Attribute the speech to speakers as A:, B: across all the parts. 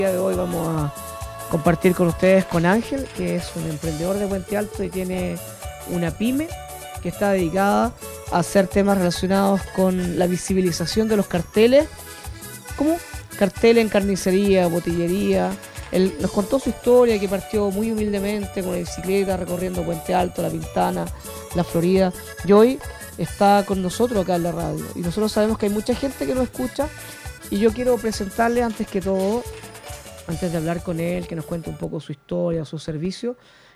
A: El día de hoy vamos a compartir con ustedes con Ángel, que es un emprendedor de Puente Alto y tiene una pyme que está dedicada a hacer temas relacionados con la visibilización de los carteles, como carteles en carnicería, botillería. Él nos contó su historia, que partió muy humildemente con la bicicleta recorriendo Puente Alto, La Pintana, La Florida, y hoy está con nosotros acá en la radio. Y nosotros sabemos que hay mucha gente que nos escucha, y yo quiero presentarle antes que todo, antes de hablar con él, que nos cuente un poco su historia, su servicio,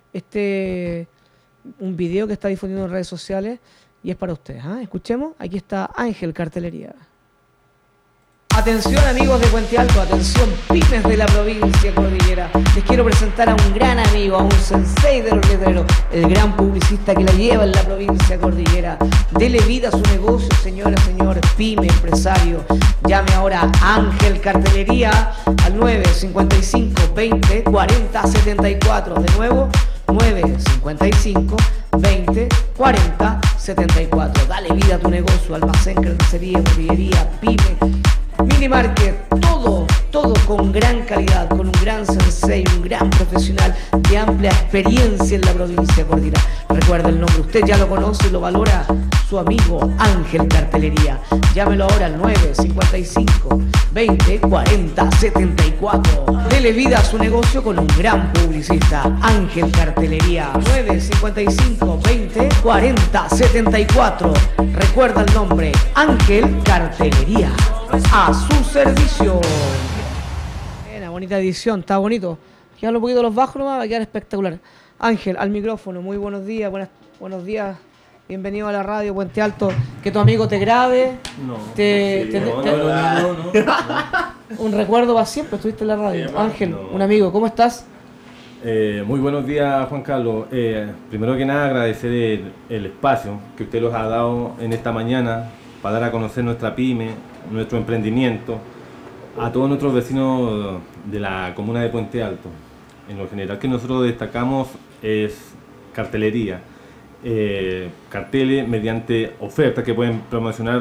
A: un video que está difundiendo en redes sociales y es para ustedes. Escuchemos, aquí está Ángel Cartelería. Atención amigos de Puente Alto, atención pymes de la provincia cordillera. Les quiero presentar a un gran amigo, a un sensei de los letreros, el gran publicista que la lleva en la provincia cordillera. Dele vida a su negocio, señora, señor, pyme, empresario. Llame ahora a Ángel Cartelería al 955 20 40 74. De nuevo, 955 20 40 74. Dale vida a tu negocio, almacén, carnicería, botillería, pyme, mini market, todo con gran calidad, con un gran sensei, un gran profesional de amplia experiencia en la provincia cordillera. Recuerda el nombre, usted ya lo conoce y lo valora, su amigo Ángel Cartelería. Llámelo ahora al 955 20 40 74. Dele vida a su negocio con un gran publicista, Ángel Cartelería. 955 20 40 74. Recuerda el nombre, Ángel Cartelería. A su servicio. Buena, bonita edición, está bonito. Quedan un poquito los bajos nomás, va a quedar espectacular. Ángel, al micrófono, muy buenos días, buenos días. Bienvenido a la radio Puente Alto. Que tu amigo te grabe.
B: No.
A: Un recuerdo para siempre, estuviste en la radio. Sí, Ángel, un amigo, ¿cómo estás?
B: Muy buenos días, Juan Carlos. Primero que nada, agradecer el espacio que usted nos ha dado en esta mañana para dar a conocer nuestra pyme, nuestro emprendimiento, a todos nuestros vecinos de la comuna de Puente Alto. En lo general que nosotros destacamos es cartelería, carteles mediante ofertas que pueden promocionar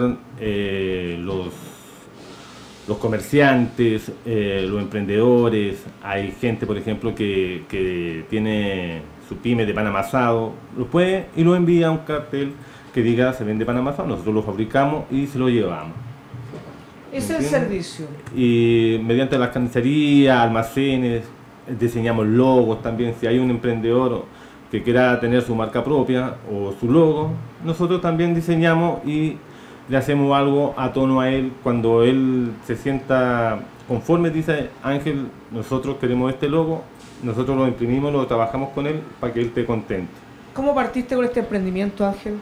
B: los comerciantes, los emprendedores. Hay gente, por ejemplo, que tiene su pyme de pan amasado, lo puede y lo envía a un cartel que diga se vende pan amasado, nosotros lo fabricamos y se lo llevamos.
A: Es el servicio.
B: Y mediante las carnicerías, almacenes, diseñamos logos también. Si hay un emprendedor que quiera tener su marca propia o su logo, nosotros también diseñamos y le hacemos algo a tono a él. Cuando él se sienta conforme, dice Ángel, nosotros queremos este logo, nosotros lo imprimimos, lo trabajamos con él para que él esté contento.
A: ¿Cómo partiste con este emprendimiento, Ángel?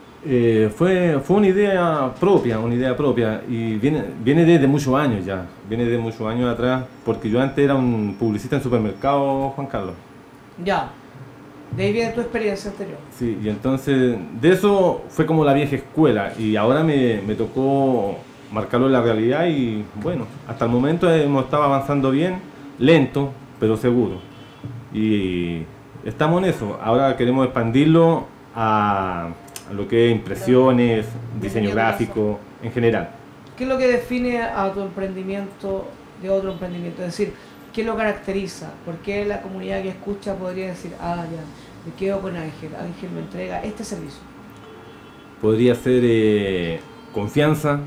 B: Fue una idea propia y viene desde muchos años ya, viene de muchos años atrás, porque yo antes era un publicista en supermercado, Juan Carlos.
A: Ya, de ahí viene tu experiencia anterior.
B: Sí, y entonces de eso fue como la vieja escuela y ahora me tocó marcarlo en la realidad y bueno, hasta el momento hemos estado avanzando bien, lento, pero seguro. Y estamos en eso, ahora queremos expandirlo a lo que es impresiones, diseño gráfico, en general.
A: ¿Qué es lo que define a tu emprendimiento de otro emprendimiento? Es decir, ¿qué lo caracteriza? ¿Por qué la comunidad que escucha podría decir, ya, me quedo con Ángel, Ángel me entrega este servicio?
B: Podría ser confianza,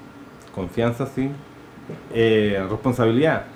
B: sí, responsabilidad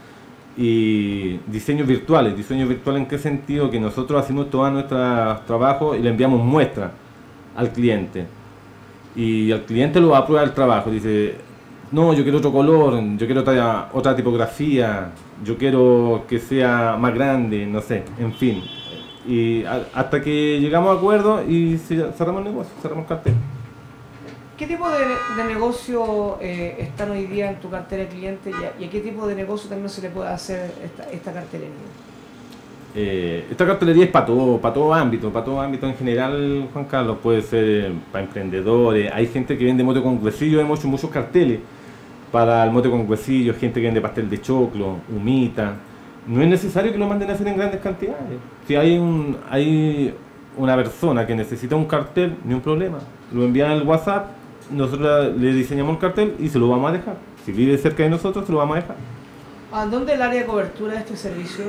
B: y diseños virtuales. ¿Diseños virtuales en qué sentido? Que nosotros hacemos todo nuestro trabajo y le enviamos muestras al cliente y al cliente lo aprueba el trabajo, dice no, yo quiero otro color, yo quiero otra tipografía, yo quiero que sea más grande, no sé, en fin, y hasta que llegamos a acuerdo y cerramos el negocio, cerramos el cartel.
A: ¿Qué tipo de negocio están hoy día en tu cartera de cliente y a qué tipo de negocio también se le puede hacer esta cartelería?
B: Esta cartelería es para todo ámbito en general, Juan Carlos. Puede ser para emprendedores, hay gente que vende mote con huesillo, hemos hecho muchos carteles para el mote con huesillo, gente que vende pastel de choclo, humita. No es necesario que lo manden a hacer en grandes cantidades. Si hay una persona que necesita un cartel, ni un problema, lo envían al WhatsApp, nosotros le diseñamos el cartel y se lo vamos a dejar. Si vive cerca de nosotros, se lo vamos a dejar.
A: ¿A dónde es el área de cobertura de este servicio?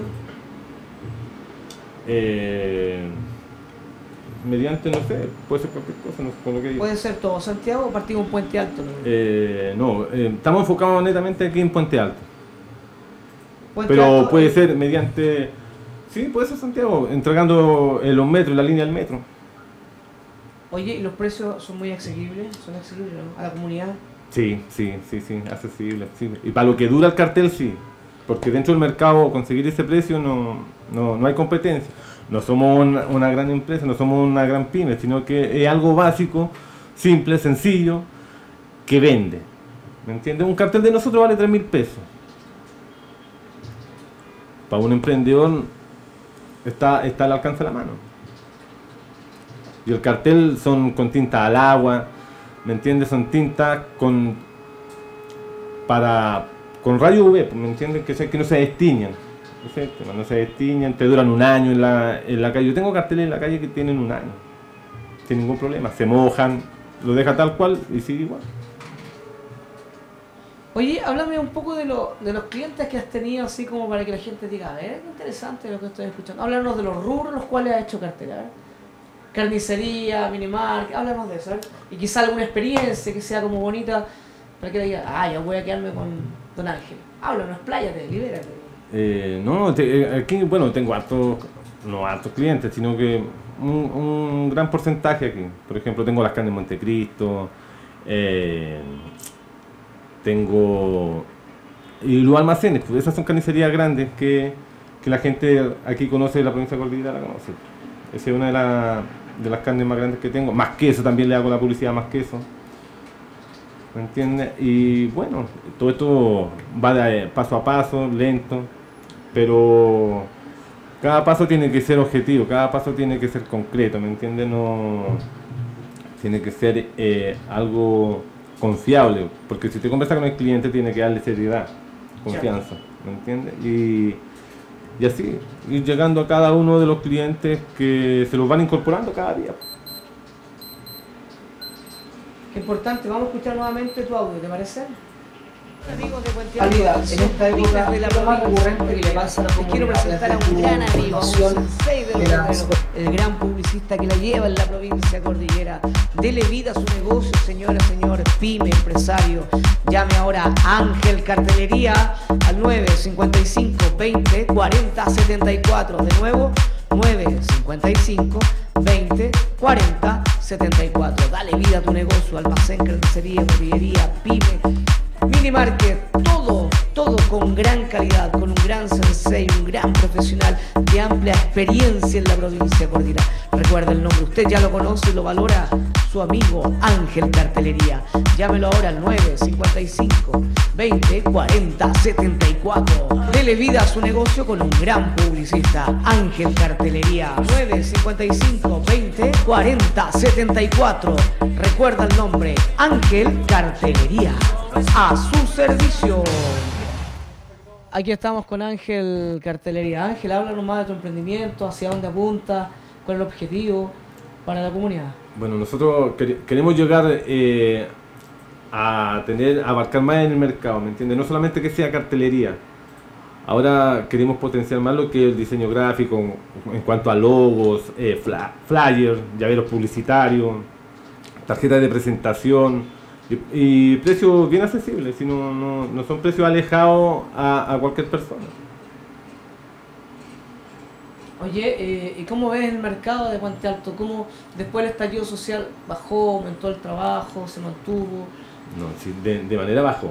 B: Mediante, no sé, puede ser cualquier cosa, no sé, con lo que diga.
A: ¿Puede ser todo Santiago o partimos en Puente Alto?
B: Estamos enfocados netamente aquí en Puente Alto.
A: Puente
B: Pero
A: Alto,
B: puede ser mediante... Sí, puede ser Santiago, entregando los metros, la línea del metro.
A: Oye, ¿y los precios son muy asequibles? ¿Son asequibles, no? ¿A la comunidad?
B: Sí, accesible. Sí. Y para lo que dura el cartel, sí. Porque dentro del mercado conseguir ese precio no hay competencia. No somos una gran empresa, no somos una gran pyme, sino que es algo básico, simple, sencillo, que vende. ¿Me entiendes? Un cartel de nosotros vale 3.000 pesos. Para un emprendedor está al alcance de la mano. Y el cartel son con tinta al agua, ¿me entiendes? Son tintas con rayo UV, ¿me entiendes? Que no se destiñan. No se destiñan, te duran un año en la calle. Yo tengo carteles en la calle que tienen un año, sin ningún problema. Se mojan, lo deja tal cual y sigue igual.
A: Oye, háblame un poco de los clientes que has tenido, así como para que la gente diga, a ver, qué interesante lo que estoy escuchando. Háblanos de los rubros los cuales has hecho cartera, ¿ver? Carnicería, minimarket, háblanos de eso, ¿ver? Y quizá alguna experiencia que sea como bonita, para que le diga, ya voy a quedarme con Don Ángel. Háblanos, expláyate, libérate.
B: Aquí, bueno, tengo no hartos clientes, sino que un gran porcentaje aquí. Por ejemplo, tengo las carnes Montecristo, tengo... Y los almacenes, pues esas son carnicerías grandes que la gente aquí conoce, de la provincia de Cordillera la conoce. Esa es una de las carnes más grandes que tengo. Más queso, también le hago la publicidad Más Queso. ¿Me entiendes? Y bueno, todo esto va de paso a paso, lento, pero cada paso tiene que ser objetivo, cada paso tiene que ser concreto, ¿me entiendes? No tiene que ser algo confiable, porque si te conversas con el cliente tiene que darle seriedad, confianza, ¿me entiendes? Y así, ir llegando a cada uno de los clientes que se los van incorporando cada día.
A: Qué importante, vamos a escuchar nuevamente tu audio, ¿te parece? Amigos de Puente Alto, en esta época de la más recurrente que le pasa a la comunidad, quiero presentar a un gran amigo, el gran publicista que la lleva en la provincia cordillera. Dele vida a su negocio, señora, señor, pyme, empresario. Llame ahora a Ángel Cartelería al 955 20 40 74. De nuevo, 955 20 40 74. Dale vida a tu negocio, almacén, carnicería, botillería, pyme, minimarket, todo con gran calidad, con un gran sensei, un gran profesional de amplia experiencia en la provincia cordillera. Recuerda el nombre, usted ya lo conoce y lo valora, su amigo Ángel Cartelería. Llámelo ahora al 955 20 40 74. Dele vida a su negocio con un gran publicista, Ángel Cartelería. 955 20 40 74. Recuerda el nombre, Ángel Cartelería. A su servicio. Aquí estamos con Ángel Cartelería. Ángel, háblanos más de tu emprendimiento, hacia dónde apunta, cuál es el objetivo para la comunidad.
B: Bueno, nosotros queremos llegar a abarcar más en el mercado, ¿me entiendes? No solamente que sea cartelería. Ahora queremos potenciar más lo que es el diseño gráfico en cuanto a logos, flyers, llaveros publicitarios, tarjetas de presentación. Y precios bien accesibles, si no son precios alejados a cualquier persona.
A: Oye, ¿y cómo ves el mercado de Puente Alto? ¿Cómo después del estallido social bajó, aumentó el trabajo, se mantuvo?
B: No, sí, de manera bajó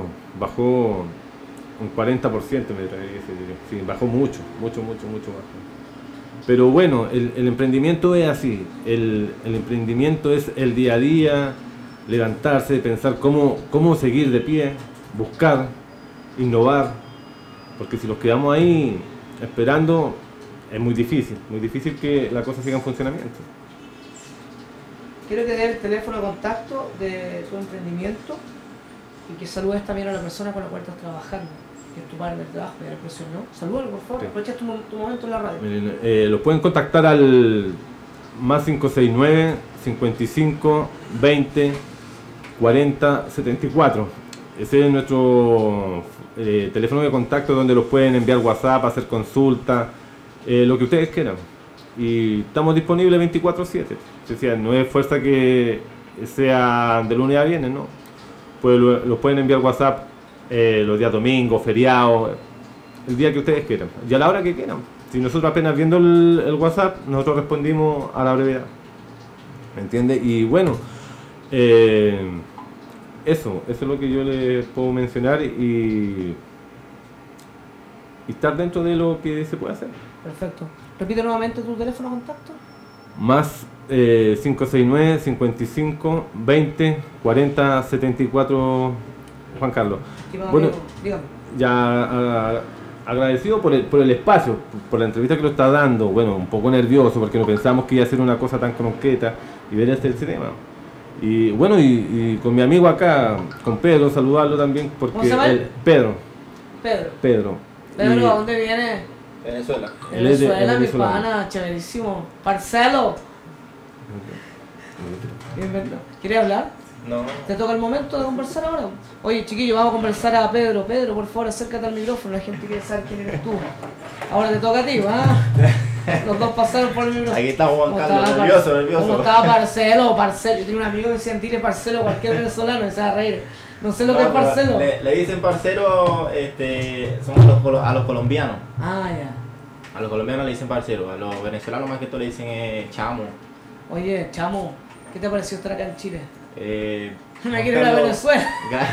B: un 40%, me atrevería a decir. Sí, bajó mucho bajó. Pero bueno, el emprendimiento es así, el emprendimiento es el día a día, levantarse, pensar cómo seguir de pie, buscar, innovar, porque si los quedamos ahí esperando es muy difícil que la cosa siga en funcionamiento.
A: Quiero que dé el teléfono de contacto de tu emprendimiento y que saludes también a la persona con la cual estás trabajando, que es tu partner de trabajo y de la presión, ¿no? Salúdalo, por favor, sí. Aprovecha tu momento en la radio.
B: Miren, los pueden contactar al más 569 55 20 40 74. Ese es nuestro teléfono de contacto donde los pueden enviar WhatsApp, hacer consultas, lo que ustedes quieran. Y estamos disponibles 24/7. Es decir, no es fuerza que sea de lunes a viernes, ¿no? Pues los pueden enviar WhatsApp los días domingos, feriados, el día que ustedes quieran y a la hora que quieran. Si nosotros apenas viendo el WhatsApp, nosotros respondimos a la brevedad. ¿Me entiende? Y bueno, eso es lo que yo les puedo mencionar y estar dentro de lo que se puede hacer.
A: Perfecto. Repite nuevamente tu teléfono de contacto.
B: Más 569 55 20 40 74, Juan Carlos. Bueno, ya agradecido por el espacio, por la entrevista que lo está dando. Bueno, un poco nervioso porque no pensamos que iba a ser una cosa tan concreta y ver este tema. Y bueno, y con mi amigo acá, con Pedro, saludarlo también porque
A: ¿cómo se llama?
B: Pedro.
A: Pedro, ¿a dónde viene?
C: Venezuela.
A: Venezuela, mi pana, chéverísimo. Marcelo. Bienvenido. ¿Quieres hablar?
C: No.
A: ¿Te toca el momento de conversar ahora? Oye, chiquillo, vamos a conversar a Pedro. Pedro, por favor, acércate al micrófono. La gente quiere saber quién eres tú. Ahora te toca a ti, ¿va? Los dos pasaron por el micrófono.
C: Aquí está Juan Carlos, nervioso.
A: ¿Cómo estaba Marcelo? Yo tenía un amigo que decía, dile Marcelo, cualquier venezolano, y se va a reír. No sé lo que es parcero.
C: Le dicen parcero, son a los colombianos.
A: Ah, ya.
C: A los colombianos le dicen parcero, a los venezolanos más que todo le dicen chamo.
A: Oye, chamo, ¿qué te pareció estar acá en Chile? Me quiero ir
C: Carlos,
A: a Venezuela.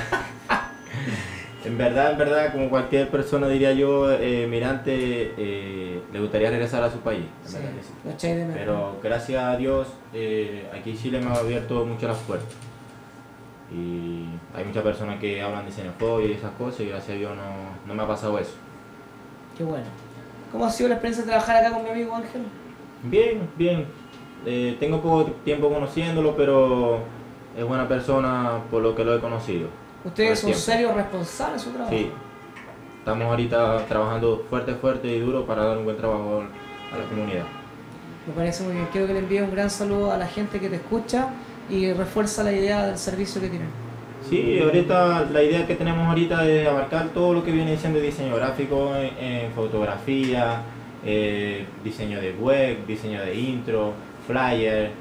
C: En verdad, como cualquier persona diría yo, migrante, le gustaría regresar a su país.
A: Sí,
C: que sí. Pero gracias a Dios, aquí en Chile me ha abierto mucho las puertas. Y hay muchas personas que hablan de xenofobia y esas cosas y gracias a Dios no me ha pasado eso.
A: Qué bueno. ¿Cómo ha sido la experiencia de trabajar acá con mi amigo Ángel?
C: Bien. Tengo poco tiempo conociéndolo, pero es buena persona por lo que lo he conocido.
A: ¿Ustedes son serios responsables de su trabajo?
C: Sí. Estamos ahorita trabajando fuerte y duro para dar un buen trabajo a la comunidad.
A: Me parece muy bien. Quiero que le envíe un gran saludo a la gente que te escucha y refuerza la idea del servicio que tienen.
C: Sí, ahorita la idea que tenemos ahorita es abarcar todo lo que viene siendo diseño gráfico en fotografía, diseño de web, diseño de intro, flyer,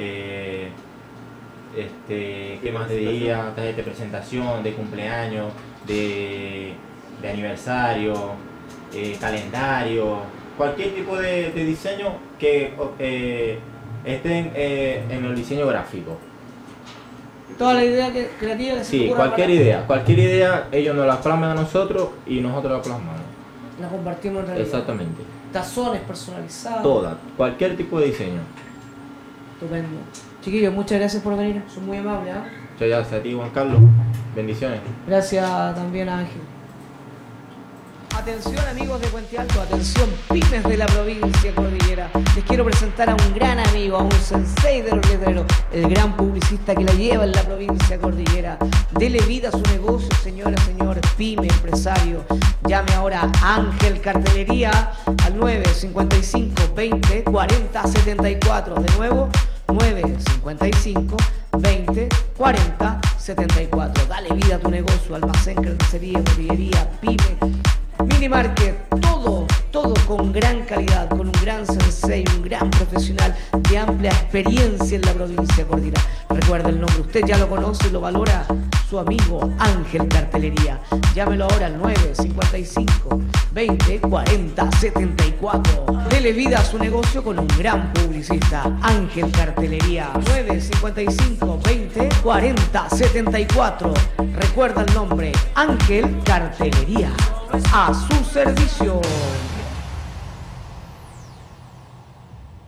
C: ¿qué más te diría? Tarjeta de presentación, de cumpleaños, de aniversario, calendario, cualquier tipo de diseño que estén en el diseño gráfico.
A: Toda la idea creativa que se
C: sí, cualquier idea, ellos nos la plasman a nosotros y nosotros la plasmamos.
A: La compartimos en realidad.
C: Exactamente.
A: Tazones personalizados.
C: Toda, cualquier tipo de diseño.
A: Estupendo. Chiquillos, muchas gracias por venir, son muy amables.
C: Muchas gracias a ti, Juan Carlos. Bendiciones.
A: Gracias también a Ángel. Atención amigos de Puente Alto, atención pymes de la provincia cordillera. Les quiero presentar a un gran amigo, a un sensei de los letreros, el gran publicista que la lleva en la provincia cordillera. Dele vida a su negocio, señora, señor, pyme, empresario. Llame ahora a Ángel Cartelería al 955 20 40 74. De nuevo, 955 20 40 74. Dale vida a tu negocio, almacén, carnicería, botillería, pyme, mini market, todo con gran calidad, con un gran sensei, un gran profesional de amplia experiencia en la provincia cordillera. Recuerda el nombre, usted ya lo conoce y lo valora, su amigo Ángel Cartelería. Llámelo ahora al 955 20 40 74. Dele vida a su negocio con un gran publicista, Ángel Cartelería. 955 20 40 74. Recuerda el nombre, Ángel Cartelería. A su servicio.